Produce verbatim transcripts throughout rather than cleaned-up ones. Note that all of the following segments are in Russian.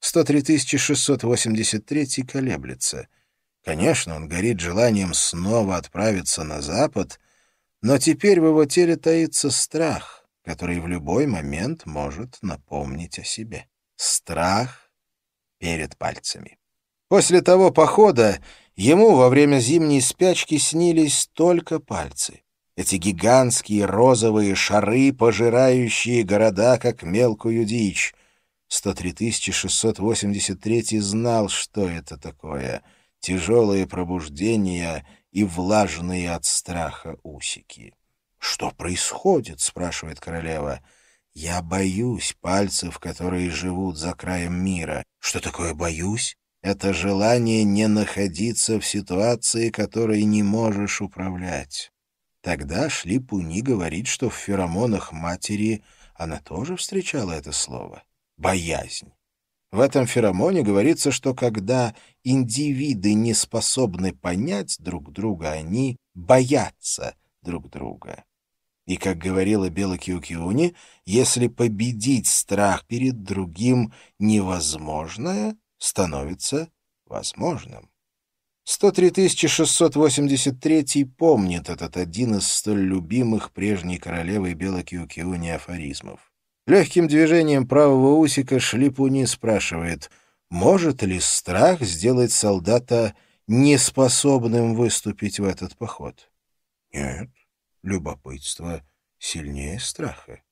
сто три тысячи шестьсот восемьдесят третий колеблется. Конечно, он горит желанием снова отправиться на запад, но теперь в его теле таится страх, который в любой момент может напомнить о себе. Страх перед пальцами. После того похода ему во время зимней спячки снились только пальцы. Эти гигантские розовые шары, пожирающие города, как мелкую дичь. сто три тысячи шестьсот восемьдесят третий знал, что это такое. Тяжелые пробуждения и влажные от страха усики. «Что происходит?» — спрашивает королева. «Я боюсь пальцев, которые живут за краем мира». «Что такое боюсь?» Это желание не находиться в ситуации, которой не можешь управлять. Тогда Шлипуни говорит, что в феромонах матери она тоже встречала это слово — боязнь. В этом феромоне говорится, что когда индивиды не способны понять друг друга, они боятся друг друга. И, как говорила Бела Киокиуни, если победить страх перед другим невозможное становится возможным. сто три тысячи шестьсот восемьдесят третий помнит этот один из столь любимых прежней королевой Бела Киокиуни афоризмов. Легким движением правого усика Шлипуни спрашивает, может ли страх сделать солдата неспособным выступить в этот поход? Нет, любопытство сильнее страха.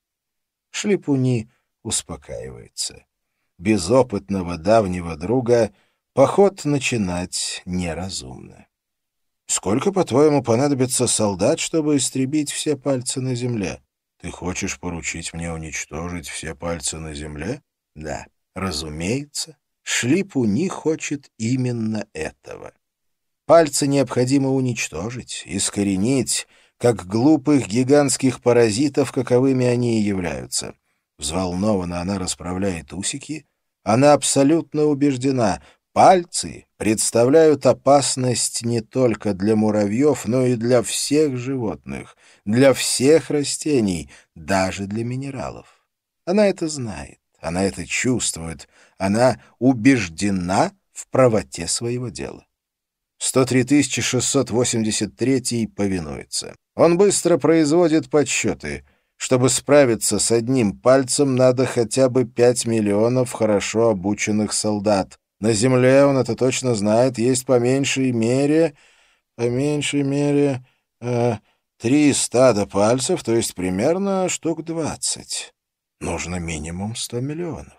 Шлипуни успокаивается. Без опытного давнего друга поход начинать неразумно. Сколько, по-твоему, понадобится солдат, чтобы истребить все пальцы на земле? Ты хочешь поручить мне уничтожить все пальцы на земле? Да, разумеется. Шлипуни хочет именно этого. Пальцы необходимо уничтожить, искоренить, как глупых гигантских паразитов, каковыми они и являются. Взволнованно она расправляет усики. Она абсолютно убеждена, пальцы представляют опасность не только для муравьев, но и для всех животных, для всех растений, даже для минералов. Она это знает, она это чувствует, она убеждена в правоте своего дела. сто три тысячи шестьсот восемьдесят третий повинуется. Он быстро производит подсчеты. Чтобы справиться с одним пальцем, надо хотя бы пять миллионов хорошо обученных солдат. На земле, он это точно знает, есть по меньшей мере, по меньшей мере, э, три стада пальцев, то есть примерно штук двадцать. Нужно минимум сто миллионов.